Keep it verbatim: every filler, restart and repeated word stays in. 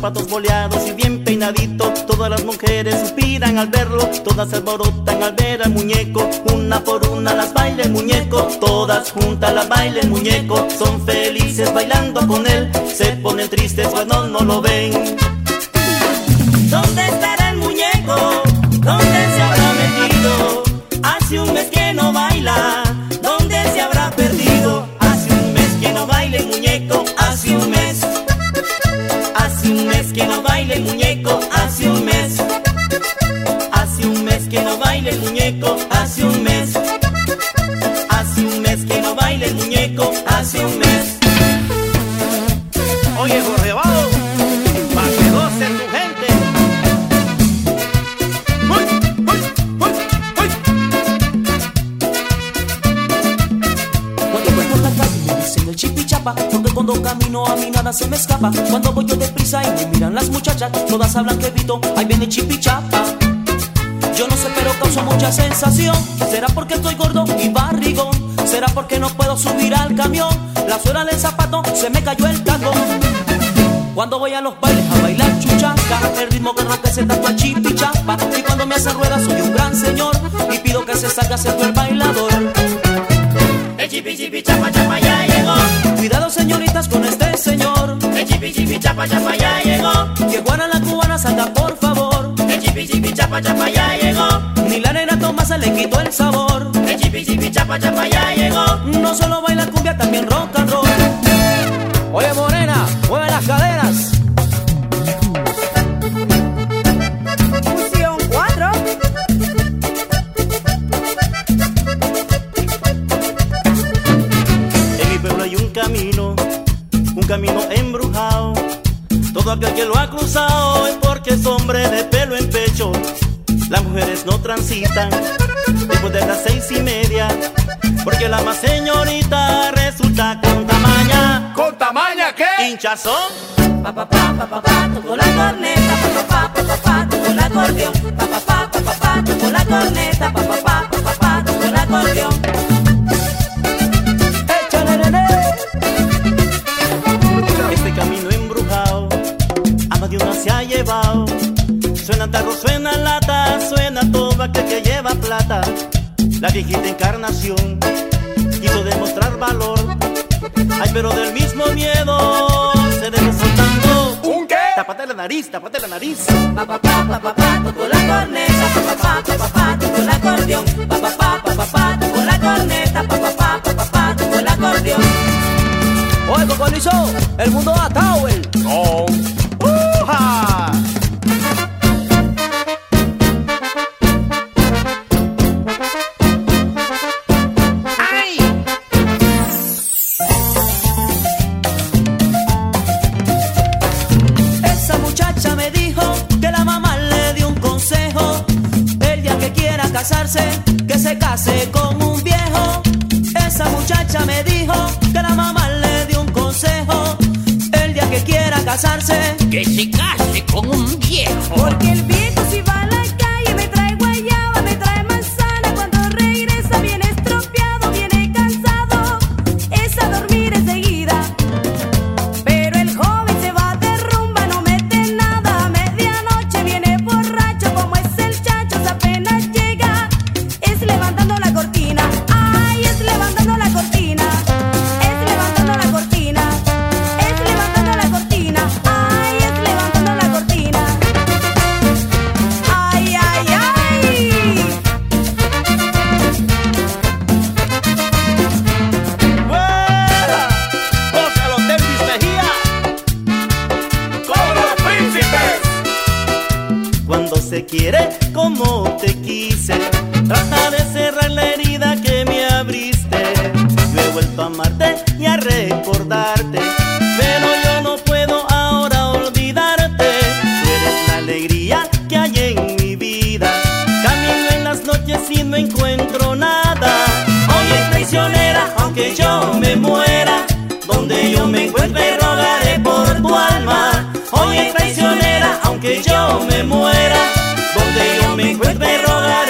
zapatos boleados y bien peinadito. Todas las mujeres suspiran al verlo, todas se alborotan al ver al muñeco. Una por una las baila el muñeco, todas juntas las baila el muñeco. Son felices bailando con él, se ponen tristes cuando no lo ven. ¿Dónde estará el muñeco? ¿Dónde se habrá metido? Hace un mes que no baila, ¿dónde se habrá perdido? Hace un mes que no baila el muñeco, hace un mes. Hace un mes que no baila el muñeco, hace un mes. Hace un mes que no baila el muñeco, hace un mes. Hace un mes que no baila el muñeco, hace un mes. Oye, Jorge Bado, pa' que goce tu gente. ¡Uy, uy, uy, uy! Cuando voy por la calle me dicen el chipichapa, porque cuando camino a mí nada se me escapa. Cuando voy yo deprisa y me miran las muchachas, todas hablan que Vito, ahí viene chipichapa. Yo no sé pero causa mucha sensación. ¿Será porque estoy gordo y barrigón? ¿Será porque no puedo subir al camión? La suela del zapato se me cayó el tacón. Cuando voy a los bailes a bailar chuchaca, el ritmo que roca se tatua chipichapa. Y cuando me hacen ruedas soy un gran señor y pido que se salga siendo el bailador. El chipi chipi chapa chapa ya llegó. Cuidado señoritas con este señor. El chipi chipi chapa chapa ya llegó. Que Juana la cubana salga por favor. El chipi chipi chapa chapa ya llegó. Ni la nena Tomasa le quitó el sabor. El chipi chipi chapa chapa ya llegó. No solo baila cumbia, también rock and roll. Oye, morena, mueve las caderas. Fusión cuatro. En mi pueblo hay un camino, un camino embrujado. Todo aquel que lo ha cruzado es porque es hombre de pelo en pecho. Las mujeres no transitan después de las seis y media, porque la más señorita resulta con tamaña. ¿Con tamaña qué? Hinchazón. Pa pa pa pa pa pa, tocó la corneta. Pa pa pa pa pa pa, tocó el acordeón. Pa pa pa pa pa pa, tocó la corneta. Pa pa pa pa pa pa, tocó el acordeón. Échale, nene. Este camino embrujado a más de una se ha llevado. Suena tarro, suena lata, suena todo aquel que lleva plata. La viejita encarnación quiso demostrar valor. Ay, pero del mismo miedo se debe soltando. ¿Un qué? Tápate la nariz, tápate la nariz. Pa pa pa pa pa pa, tocó la corneta. Pa pa pa pa pa pa, tocó el acordeón. Pa pa pa pa pa pa, tocó la corneta. Pa pa pa pa pa pa, tocó el acordeón. Oye, Cocolizo, el mundo da Tower. No. ¡Uja! Esa muchacha me dijo que la mamá le dio un consejo. El día que quiera casarse, que se case con un viejo. Esa muchacha me dijo que la mamá le dio un consejo. El día que quiera casarse, Que se case con un viejo. Porque el viejo si va a la calle me trae guayaba, me trae manzana. Cuando regresa viene estropeado, viene cansado, es a dormir enseguida. Pero el joven se va de rumba, no mete nada. A medianoche viene borracho, como es el chacho, apenas llega, es levantando la cortina. Ay, es levantando la cortina, es levantando la cortina, es levantando la cortina. Ay, es levantando la cortina. Ay, ay, ay. ¡Fuera! ¡Gózalo, Elvis Mejía! ¡Con los príncipes! Cuando se quiere como te quise, trata de cerrar la herida que me abriste. Yo he vuelto a amarte y a recordarte, pero yo no puedo ahora olvidarte. Tú eres la alegría que hay en mi vida. Camino en las noches y no encuentro nada. Oye, traicionera, aunque yo me muera, donde yo me encuentre rogaré por tu alma. Oye, traicionera, aunque yo me muera, donde yo me encuentre rogaré